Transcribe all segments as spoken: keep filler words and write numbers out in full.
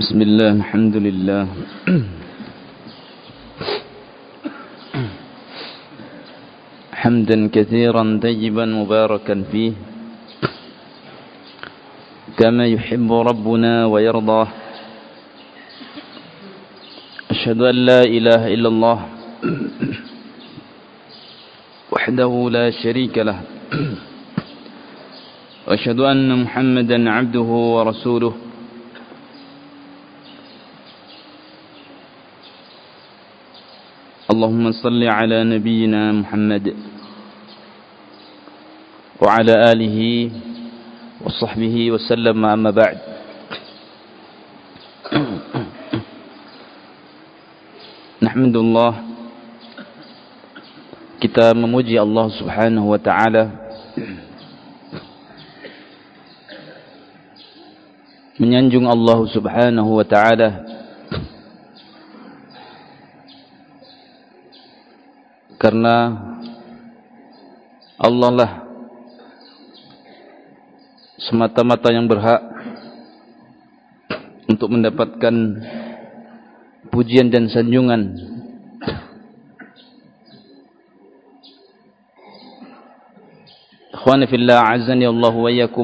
بسم الله الحمد لله حمدا كثيرا طيبا مباركا فيه كما يحب ربنا ويرضاه. أشهد أن لا إله إلا الله وحده لا شريك له وأشهد أن محمدا عبده ورسوله. اللهم صل على نبينا محمد وعلى آله وصحبه وسلم. أما بعد، Nahmdulillah, kita memuji Allah Subhanahu wa taala menyanjung Allah Subhanahu wa taala karena Allah lah semata-mata yang berhak untuk mendapatkan pujian dan sanjungan. Ikhwani fillah, azani Allah wa iyyakum.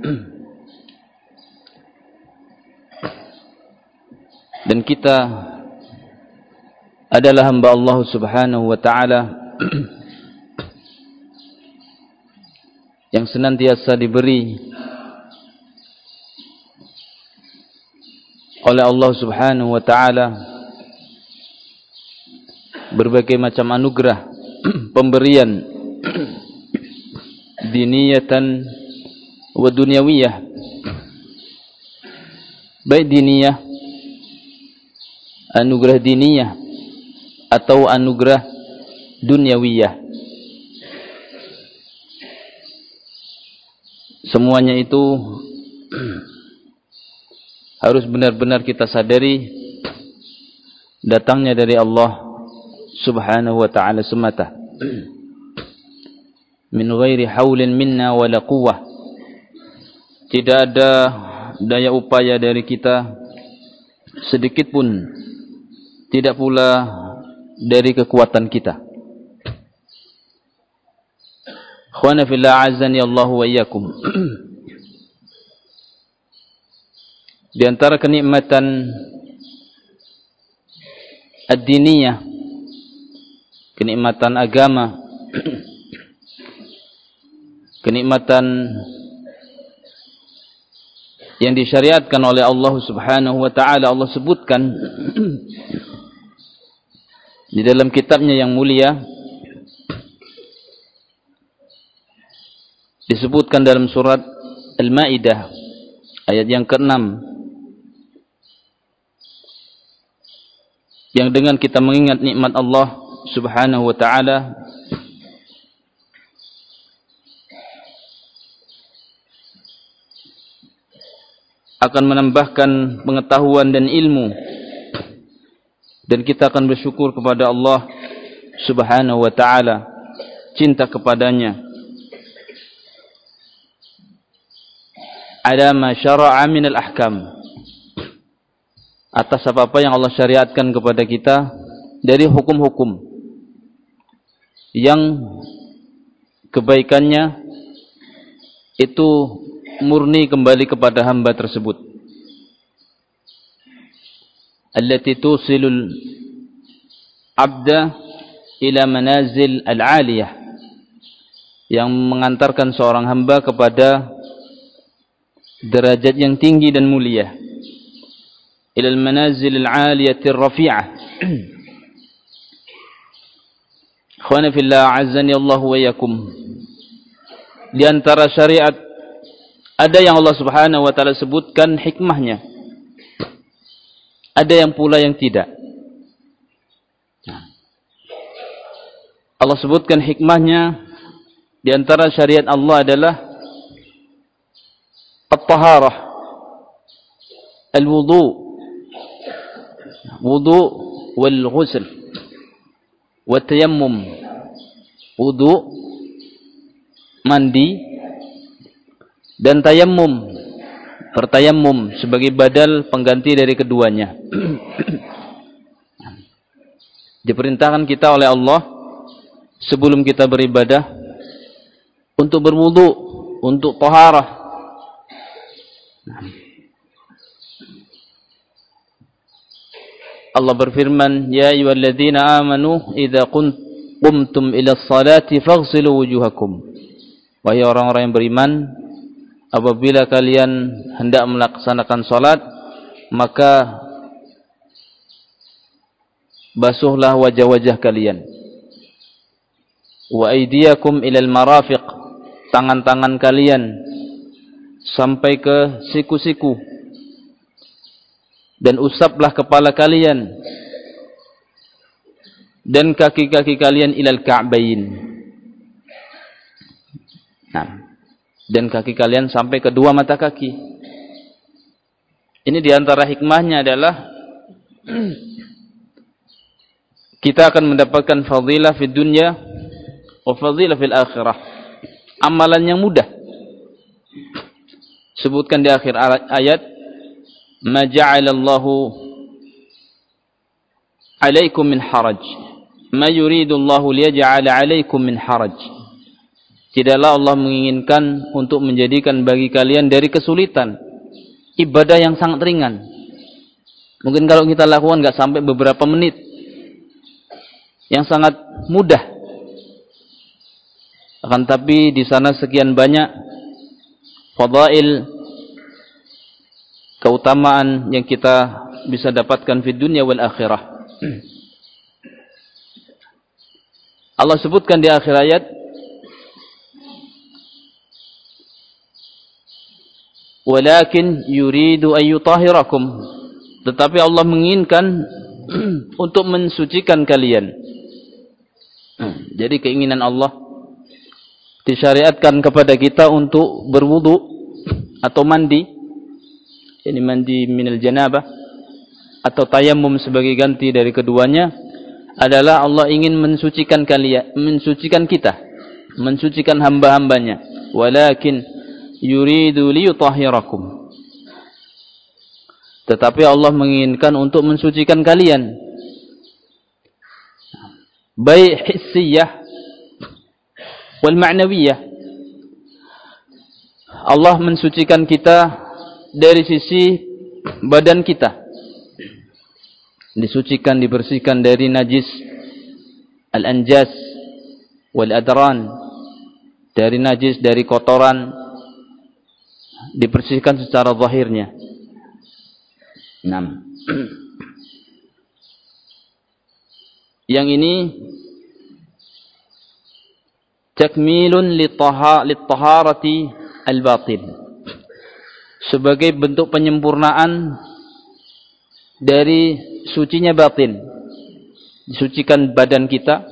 Dan kita adalah hamba Allah Subhanahu wa taala yang senantiasa diberi oleh Allah Subhanahu wa taala berbagai macam anugerah pemberian diniyatan wa dunyawiyah, baik diniyah, anugerah diniyah atau anugerah dunyawiyah. Semuanya itu harus benar-benar kita sadari datangnya dari Allah Subhanahu wa ta'ala semata, min ghairi haulin minna wala quwwah. Tidak ada daya upaya dari kita sedikit pun, tidak pula dari kekuatan kita. Ikhwana fillah, azani Allah wa iyyakum. Di antara kenikmatan ad-diniyah, kenikmatan agama, kenikmatan yang disyariatkan oleh Allah Subhanahu wa taala, Allah sebutkan di dalam kitabnya yang mulia, disebutkan dalam surat Al-Maidah ayat yang keenam, yang dengan kita mengingat nikmat Allah Subhanahu wa taala akan menambahkan pengetahuan dan ilmu, dan kita akan bersyukur kepada Allah Subhanahu wa taala, cinta kepadanya, ala ma syara'a min al-ahkam, atas apa-apa yang Allah syariatkan kepada kita dari hukum-hukum yang kebaikannya itu murni kembali kepada hamba tersebut, allati tusilul abda ila manazil al-aliyah, yang mengantarkan seorang hamba kepada derajat yang tinggi dan mulia, ila al-manazil al-aliyati ar-rafi'ah. Ikhwana fillah, azani Allah wa iyyakum. Di antara syariat ada yang Allah Subhanahu wa taala sebutkan hikmahnya, ada yang pula yang tidak. Allah sebutkan hikmahnya, di antara syariat Allah adalah at-taharah, al-wudu, wudu wal ghusl wa tayammum. Wudu, mandi, dan tayammum, bertayammum sebagai badal pengganti dari keduanya. Diperintahkan kita oleh Allah sebelum kita beribadah untuk berwudu, untuk taharah. Allah berfirman, "Ya ayyuhalladzina amanu idza qumtum ila sholati faghsilu wujuhakum." Wahai orang-orang yang beriman, apabila kalian hendak melaksanakan salat, maka basuhlah wajah-wajah kalian. Wa aydiyakum ilal marafiq, tangan-tangan kalian sampai ke siku-siku, dan usaplah kepala kalian dan kaki-kaki kalian ilal ka'bayn. Nah, dan kaki kalian sampai ke dua mata kaki. Ini diantara hikmahnya adalah kita akan mendapatkan fadilah di dunia wa fadilah fil akhirah. Amalan yang mudah. Sebutkan di akhir ayat, "Ma ja'alallahu 'alaikum min haraj. Ma yuridu Allahu liyaj'ala 'alaikum min haraj." Tidaklah Allah menginginkan untuk menjadikan bagi kalian dari kesulitan ibadah yang sangat ringan. Mungkin kalau kita lakukan enggak sampai beberapa menit, yang sangat mudah. Akan tapi di sana sekian banyak fadail, keutamaan yang kita bisa dapatkan di dunia wal akhirah. Allah sebutkan di akhir ayat, "Walakin yuridu an yutahhirakum." Tetapi Allah menginginkan untuk mensucikan kalian. Jadi keinginan Allah disyariatkan kepada kita untuk berwudu atau mandi, ini mandi minal janabah atau tayammum sebagai ganti dari keduanya, adalah Allah ingin mensucikan kalian, mensucikan kita, mensucikan hamba-hambanya. Walakin yuridu liyutahhirakum. Tetapi Allah menginginkan untuk mensucikan kalian, baik hissiyah wal ma'nawiyah. Allah mensucikan kita dari sisi badan kita, disucikan, dibersihkan dari najis al-anjas wal adran, dari najis, dari kotoran, dibersihkan secara zahirnya. enam. Yang ini takmilun lit-taharati al-batin, sebagai bentuk penyempurnaan dari sucinya batin. Disucikan badan kita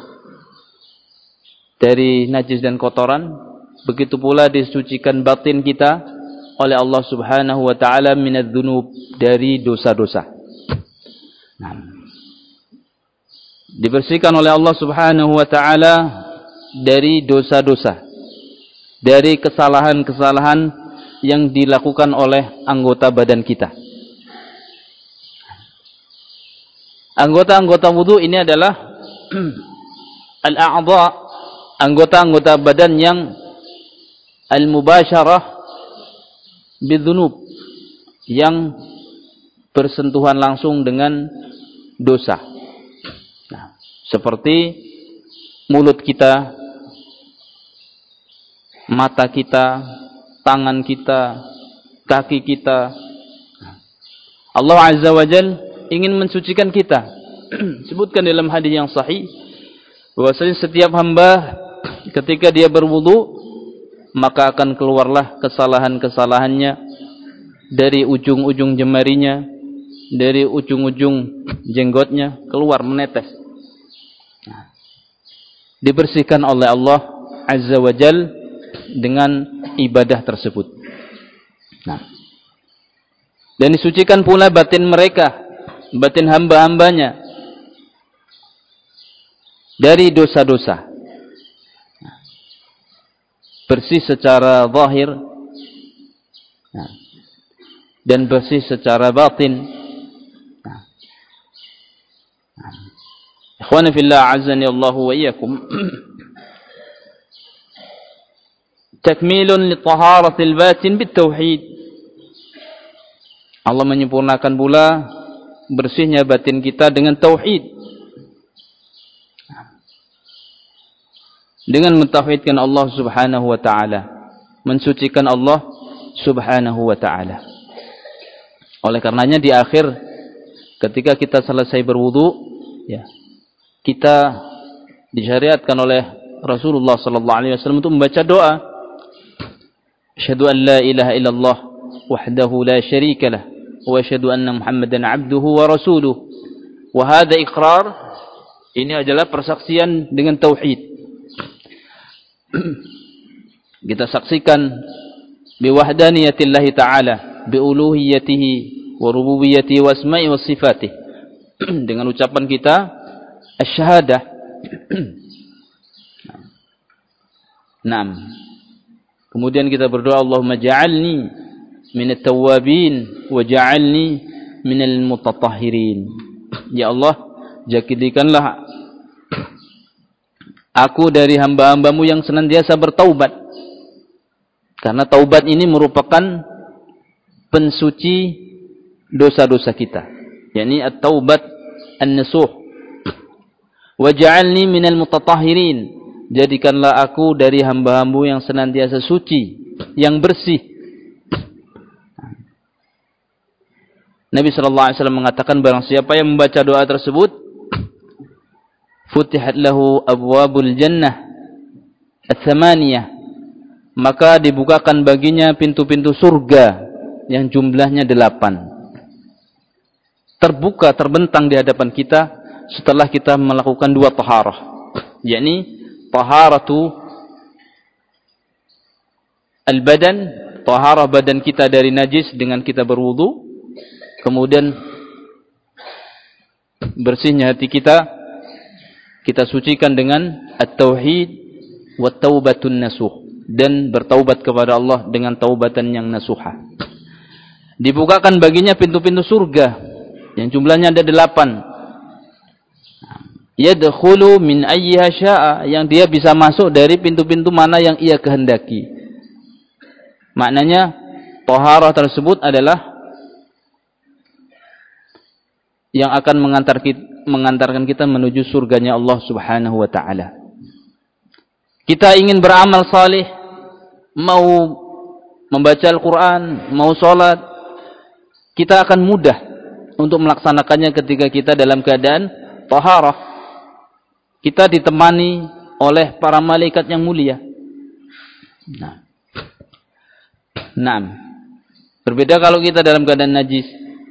dari najis dan kotoran, begitu pula disucikan batin kita oleh Allah Subhanahu wa taala minadz-dzunub, dari dosa-dosa. Nah, dibersihkan oleh Allah Subhanahu wa taala dari dosa-dosa, dari kesalahan-kesalahan yang dilakukan oleh anggota badan kita. Anggota-anggota wudu ini adalah al-a'dha, anggota-anggota badan yang al-mubasyarah bidzunub, yang bersentuhan langsung dengan dosa. Nah, seperti mulut kita, mata kita, tangan kita, kaki kita. Allah Azza wa Jalla ingin mensucikan kita. Sebutkan dalam hadis yang sahih bahwasanya setiap hamba ketika dia berwudu, maka akan keluarlah kesalahan-kesalahannya dari ujung-ujung jemarinya, dari ujung-ujung jenggotnya, keluar menetes. Dibersihkan oleh Allah Azza wa Jalla dengan ibadah tersebut. Nah, dan disucikan pula batin mereka, batin hamba-hambanya, dari dosa-dosa. Bersih secara zahir. Nah, dan bersih secara batin. Ikhwani fillah azani Allah wa iyyakum. Takmilun li taharatil batin bit tauhid. Allah menyempurnakan pula bersihnya batin kita dengan tauhid. Dengan mentauhidkan Allah Subhanahu wa taala, mensucikan Allah Subhanahu wa taala. Oleh karenanya di akhir ketika kita selesai berwudu, ya, kita disyariatkan oleh Rasulullah sallallahu alaihi wasallam untuk membaca doa. Asyhadu an la ilaha illallah wahdahu la syarika lah wa asyhadu anna Muhammadan abduhu wa rasuluh. Wa hadha iqrar, ini adalah persaksian dengan tauhid. Kita saksikan biwahdaniyatillahi ta'ala, biuluhiyatihi wa rububiyyatihi wa asma'i wa sifatih. Dengan ucapan kita asyhadah. Naam. Kemudian kita berdoa, Allahumma ja'alni minat tawwabin wa ja'alni minal mutatahhirin. Ya Allah, jadikanlah aku dari hamba-hambamu yang senantiasa bertaubat. Karena taubat ini merupakan pensuci dosa-dosa kita. yakni at-taubat an-nasuh. Waj'alni minal mutatahhirin. Jadikanlah aku dari hamba-hambamu yang senantiasa suci, yang bersih. Nabi sallallahu alaihi wasallam mengatakan, barang siapa yang membaca doa tersebut, futihat lahu abwabul jannah ats-tsamaniyah, maka dibukakan baginya pintu-pintu surga yang jumlahnya delapan. Terbuka, terbentang di hadapan kita setelah kita melakukan dua taharah, yakni taharatu al-badan, taharah badan kita dari najis dengan kita berwudu, kemudian bersihnya hati kita, kita sucikan dengan at-tauhid wa taubatun nasuh, dan bertaubat kepada Allah dengan taubatan yang nasuha. Dibukakan baginya pintu-pintu surga yang jumlahnya ada delapan. Yadkhulu min ayyiha syaa, yang dia bisa masuk dari pintu-pintu mana yang ia kehendaki. Maknanya taharah tersebut adalah yang akan mengantar kita, mengantarkan kita menuju surganya Allah Subhanahu wa taala. Kita ingin beramal saleh, mau membaca Al-Qur'an, mau salat, kita akan mudah untuk melaksanakannya ketika kita dalam keadaan taharah. Kita ditemani oleh para malaikat yang mulia. Nah. Nah. Berbeda kalau kita dalam keadaan najis.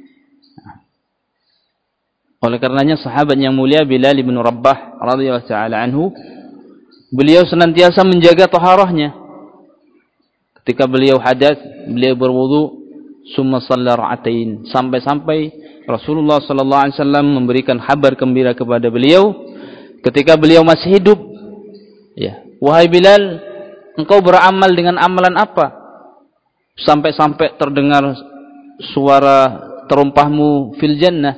Oleh karenanya sahabat yang mulia Bilal bin Rabah radhiyallahu taala anhu, beliau senantiasa menjaga taharahnya. Ketika beliau hadas, beliau berwudu, summa shalla ra'atain, sampai-sampai Rasulullah sallallahu alaihi wasallam memberikan kabar gembira kepada beliau ketika beliau masih hidup. Ya, wahai Bilal, engkau beramal dengan amalan apa sampai-sampai terdengar suara terumpahmu fil jannah?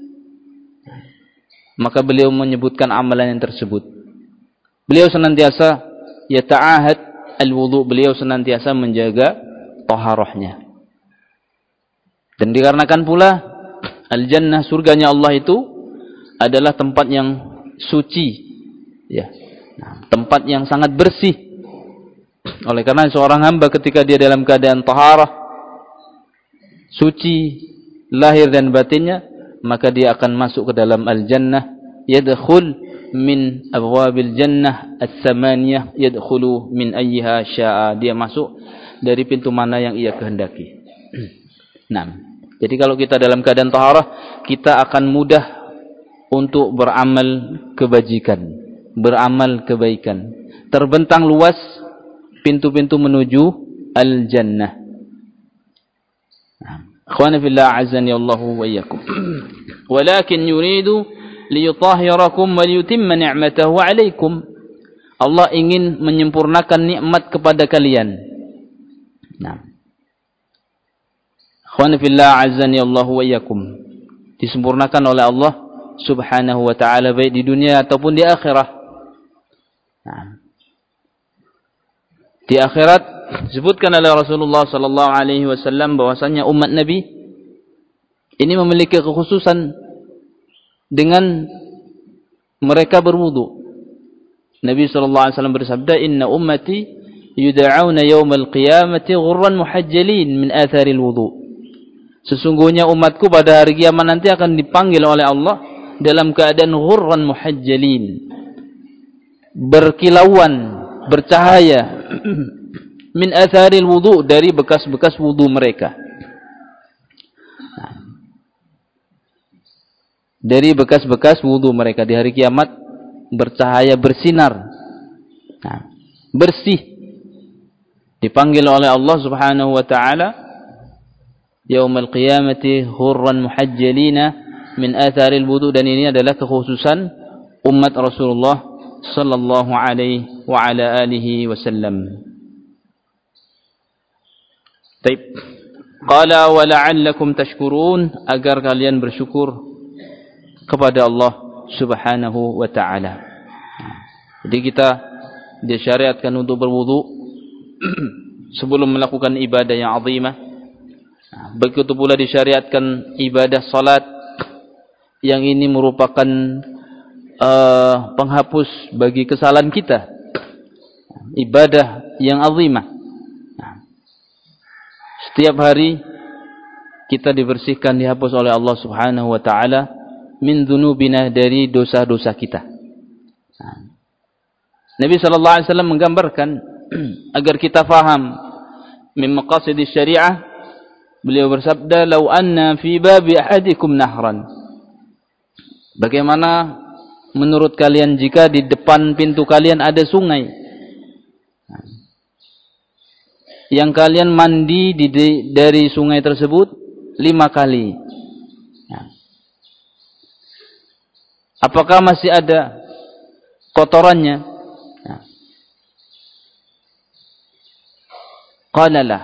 Maka beliau menyebutkan amalan yang tersebut. Beliau senantiasa yata'ahad al-wudu, beliau senantiasa menjaga taharahnya. Dan dikarenakan pula al-jannah, surganya Allah itu adalah tempat yang suci, ya, nah, tempat yang sangat bersih. Oleh karena seorang hamba ketika dia dalam keadaan taharah, suci lahir dan batinnya, maka dia akan masuk ke dalam al-jannah. Yadkhul min abwabil jannah ats-tsamaniyah, yadkhulu min ayyiha syaa, dia masuk dari pintu mana yang ia kehendaki. Nah, jadi kalau kita dalam keadaan taharah, kita akan mudah untuk beramal kebajikan, beramal kebaikan. Terbentang luas pintu-pintu menuju al-jannah. Akhwani fillah azani Allahu wa iyyakum. Walakin yuridu liyutahhirakum wa liyutimma ni'matahu 'alaikum. Allah ingin menyempurnakan nikmat kepada kalian. Nah. Ikhwan fillah azzani Allah wa iyyakum. Disempurnakan oleh Allah Subhanahu wa taala baik di dunia ataupun di akhirat. Nah. Di akhirat disebutkan oleh Rasulullah sallallahu alaihi wasallam bahwasanya umat Nabi ini memiliki kekhususan dengan mereka berwudu. Nabi sallallahu alaihi wasallam bersabda, "Inna ummati yud'auna yaumal qiyamati ghurran muhajjalin min atharil wudu." Sesungguhnya umatku pada hari kiamat nanti akan dipanggil oleh Allah dalam keadaan ghurran muhajjalin, berkilauan, bercahaya min atharil wudu, dari bekas-bekas wudu mereka. Dari bekas-bekas wudu mereka di hari kiamat bercahaya, bersinar, nah, bersih, dipanggil oleh Allah Subhanahu wa taala yaumul qiyamati hurran muhajjalina min atharil wudu, dan ini adalah kekhususan umat Rasulullah sallallahu alaihi wa ala alihi wasallam. Baik. Qala wa la'allakum tashkurun, agar kalian bersyukur kepada Allah Subhanahu wa taala. Jadi kita disyariatkan untuk berwudu sebelum melakukan ibadah yang azimah. Begitu pula disyariatkan ibadah salat yang ini merupakan uh, penghapus bagi kesalahan kita. Ibadah yang azimah. Setiap hari kita dibersihkan, dihapus oleh Allah Subhanahu wa taala min dzunubina, dari dosa-dosa kita. Nabi sallallahu alaihi wasallam menggambarkan agar kita faham min maqasidis syariah. Beliau bersabda, "Lau anna fi babi ahadikum nahran." Bagaimana menurut kalian jika di depan pintu kalian ada sungai yang kalian mandi di, dari sungai tersebut lima kali? Apakah masih ada kotorannya? Qala la.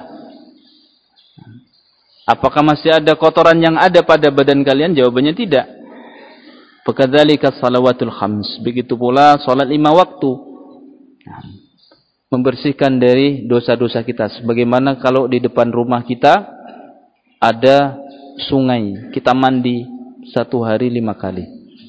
Apakah masih ada kotoran yang ada pada badan kalian? Jawabannya tidak. Fakadzalika shalawatul khams. Begitu pula salat lima waktu. Membersihkan dari dosa-dosa kita. Sebagaimana kalau di depan rumah kita ada sungai, kita mandi satu hari lima kali.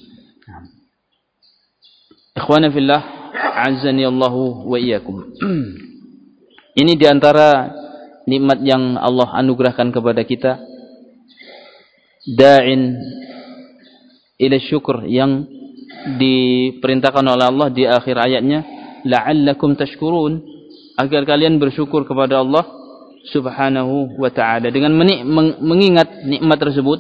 Ikhwana fillah, azzani Allahu wa iyyakum. Ini diantara nikmat yang Allah anugerahkan kepada kita, da'in ila syukur, yang diperintahkan oleh Allah di akhir ayatnya, la'allakum tashkurun, agar kalian bersyukur kepada Allah Subhanahu wa ta'ala dengan mengingat nikmat tersebut.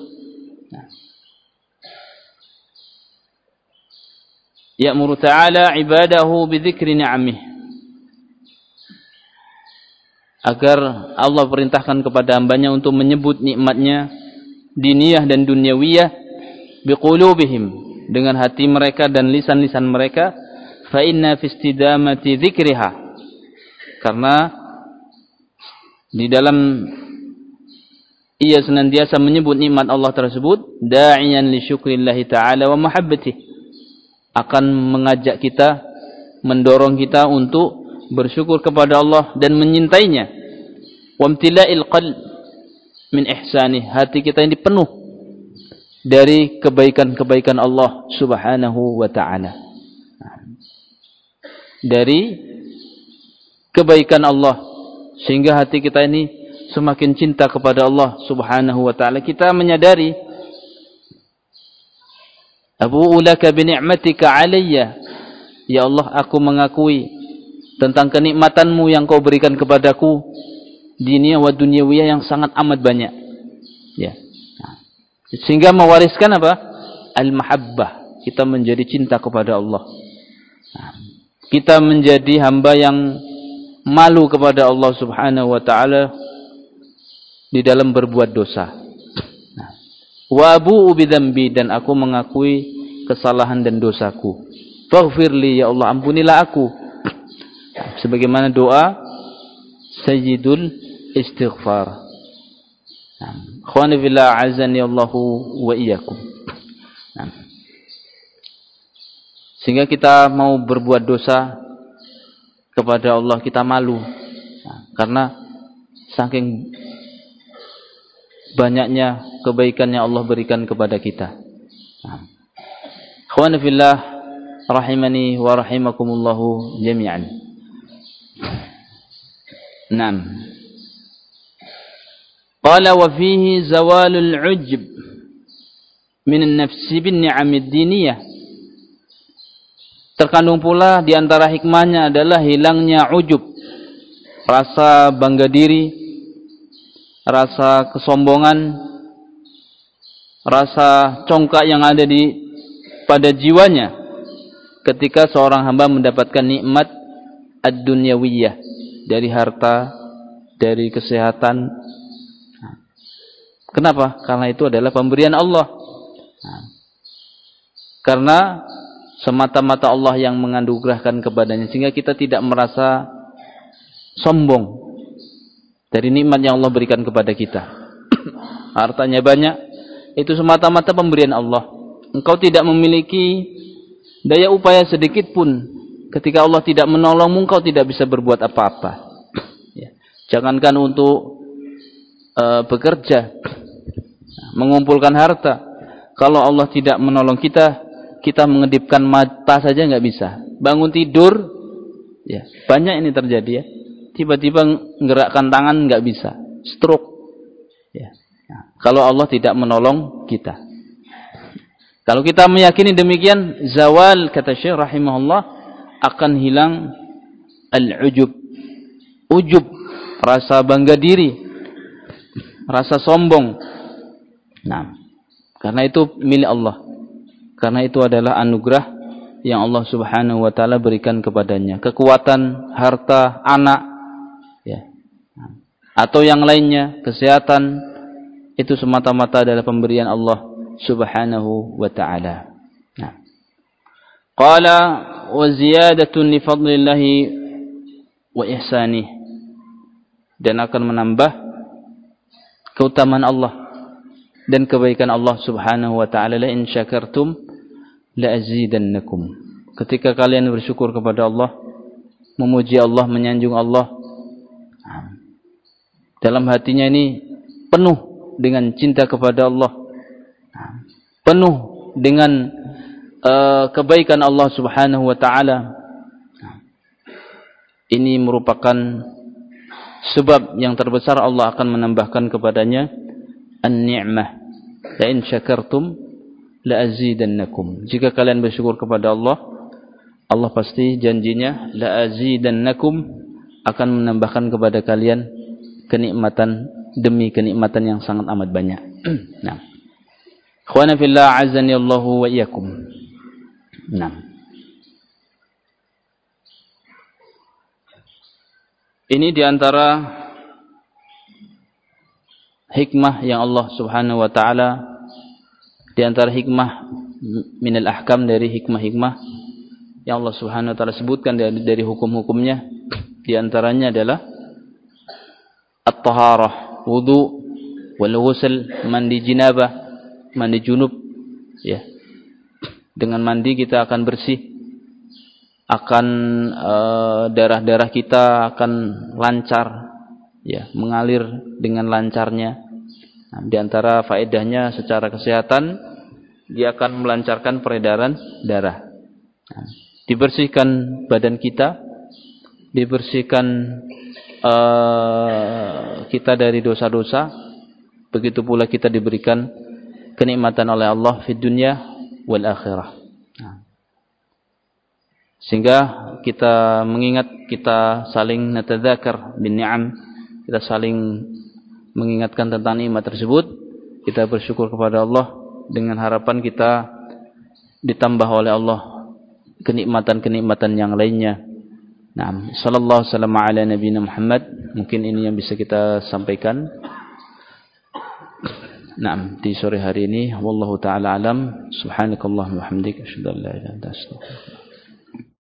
Ya'muru ta'ala ibadahu bidzikri ni'amih, agar Allah perintahkan kepada hambanya untuk menyebut nikmatnya diniyah dan dunyawiyah, biqulubihim, dengan hati mereka dan lisan-lisan mereka, fa inna fi istidamati dzikriha, karena di dalam ia senantiasa menyebut nikmat Allah tersebut, da'iyan li syukrillahi ta'ala wa mahabbatihi, akan mengajak kita, mendorong kita untuk bersyukur kepada Allah dan menyintainya. Wamtila'il qalb min ihsanih, hati kita ini penuh dari kebaikan-kebaikan Allah Subhanahu wa ta'ala, dari kebaikan Allah, sehingga hati kita ini semakin cinta kepada Allah Subhanahu wa ta'ala. Kita menyadari, abu'u laka bi ni'matika alayya, ya Allah, aku mengakui tentang kenikmatanmu yang kau berikan kepadaku, dunia wa dunyawiyah, yang sangat amat banyak, ya. Sehingga mewariskan apa? Al-mahabbah, kita menjadi cinta kepada Allah. Kita menjadi hamba yang malu kepada Allah Subhanahu wa ta'ala di dalam berbuat dosa. Wa abu'u bidzambi, dan aku mengakui kesalahan dan dosaku. Faghfirli, ya Allah, ampunilah aku. Sebagaimana doa Sayyidul Istighfar. Ikhwani fillah azani Allahu wa iyyakum. Sehingga kita mau berbuat dosa kepada Allah kita malu. Nah, karena saking banyaknya kebaikan yang Allah berikan kepada kita. Nah. Ikhwani fillah rahimani wa rahimakumullahu jami'an. Naam. Qala wa fihi zawalul ujub min an-nafsi bin ni'amid diniyah. Terkandung pula di antara hikmahnya adalah hilangnya ujub, rasa bangga diri, rasa kesombongan, rasa congkak yang ada di pada jiwanya ketika seorang hamba mendapatkan nikmat ad-dunyawiyah, dari harta, dari kesehatan. Kenapa? Karena itu adalah pemberian Allah. Nah, karena semata-mata Allah yang menganugerahkan kepadanya, sehingga kita tidak merasa sombong dari nikmat yang Allah berikan kepada kita. Hartanya banyak, itu semata-mata pemberian Allah. Engkau tidak memiliki daya upaya sedikit pun, ketika Allah tidak menolongmu, engkau tidak bisa berbuat apa-apa. Ya. Jangankan untuk uh, bekerja, mengumpulkan harta, kalau Allah tidak menolong kita, kita mengedipkan mata saja nggak bisa. Bangun tidur, ya banyak ini terjadi ya. Tiba-tiba menggerakkan tangan nggak bisa, stroke. Ya. Nah, kalau Allah tidak menolong kita. Kalau kita meyakini demikian, zawal kata Syekh rahimahullah akan hilang al-ujub, ujub, rasa bangga diri, rasa sombong. Nah, karena itu milik Allah. Karena itu adalah anugerah yang Allah Subhanahu wa taala berikan kepadanya. Kekuatan, harta, anak, ya. Atau yang lainnya, kesehatan, itu semata-mata adalah pemberian Allah Subhanahu wa taala. Nah. Qala wa ziyadatun li fadlillahi wa ihsanih. Dan akan menambah keutamaan Allah dan kebaikan Allah Subhanahu wa taala. La in syakartum la azidannakum. Ketika kalian bersyukur kepada Allah, memuji Allah, menyanjung Allah, dalam hatinya ini penuh dengan cinta kepada Allah, penuh dengan uh, kebaikan Allah Subhanahu wa taala, ini merupakan sebab yang terbesar Allah akan menambahkan kepadanya an-ni'mah. La in syakartum la azidannakum. Jika kalian bersyukur kepada Allah, Allah pasti janjinya la azidannakum, akan menambahkan kepada kalian kenikmatan demi kenikmatan yang sangat amat banyak. Nah. Ikhwana fillah azani Allahu wa iyyakum. Nah. Ini diantara hikmah yang Allah Subhanahu wa taala, di antara hikmah minal ahkam, dari hikmah-hikmah yang Allah Subhanahu wa taala sebutkan dari, dari hukum-hukumnya, di antaranya adalah at-taharah, wudu, wal ghusl, mandi jinabah, mandi junub, ya. Dengan mandi kita akan bersih, akan uh, darah-darah kita akan lancar, ya, mengalir dengan lancarnya. Nah, di antara faedahnya secara kesehatan, dia akan melancarkan peredaran darah. Nah, dibersihkan badan kita, dibersihkan uh, kita dari dosa-dosa. Begitu pula kita diberikan kenikmatan oleh Allah di dunia wal akhirah. Nah, sehingga kita mengingat, kita saling natadzakar bin ni'am, kita saling mengingatkan tentang nikmat tersebut, kita bersyukur kepada Allah dengan harapan kita ditambah oleh Allah kenikmatan-kenikmatan yang lainnya. Nah, sallallahu alaihi wasallam ala nabiyina Muhammad. Mungkin ini yang bisa kita sampaikan. Nah, di sore hari ini wallahu taala alam. Subhanakallahumma wa bihamdika asyhadu an la ilaha illa anta astaghfiruka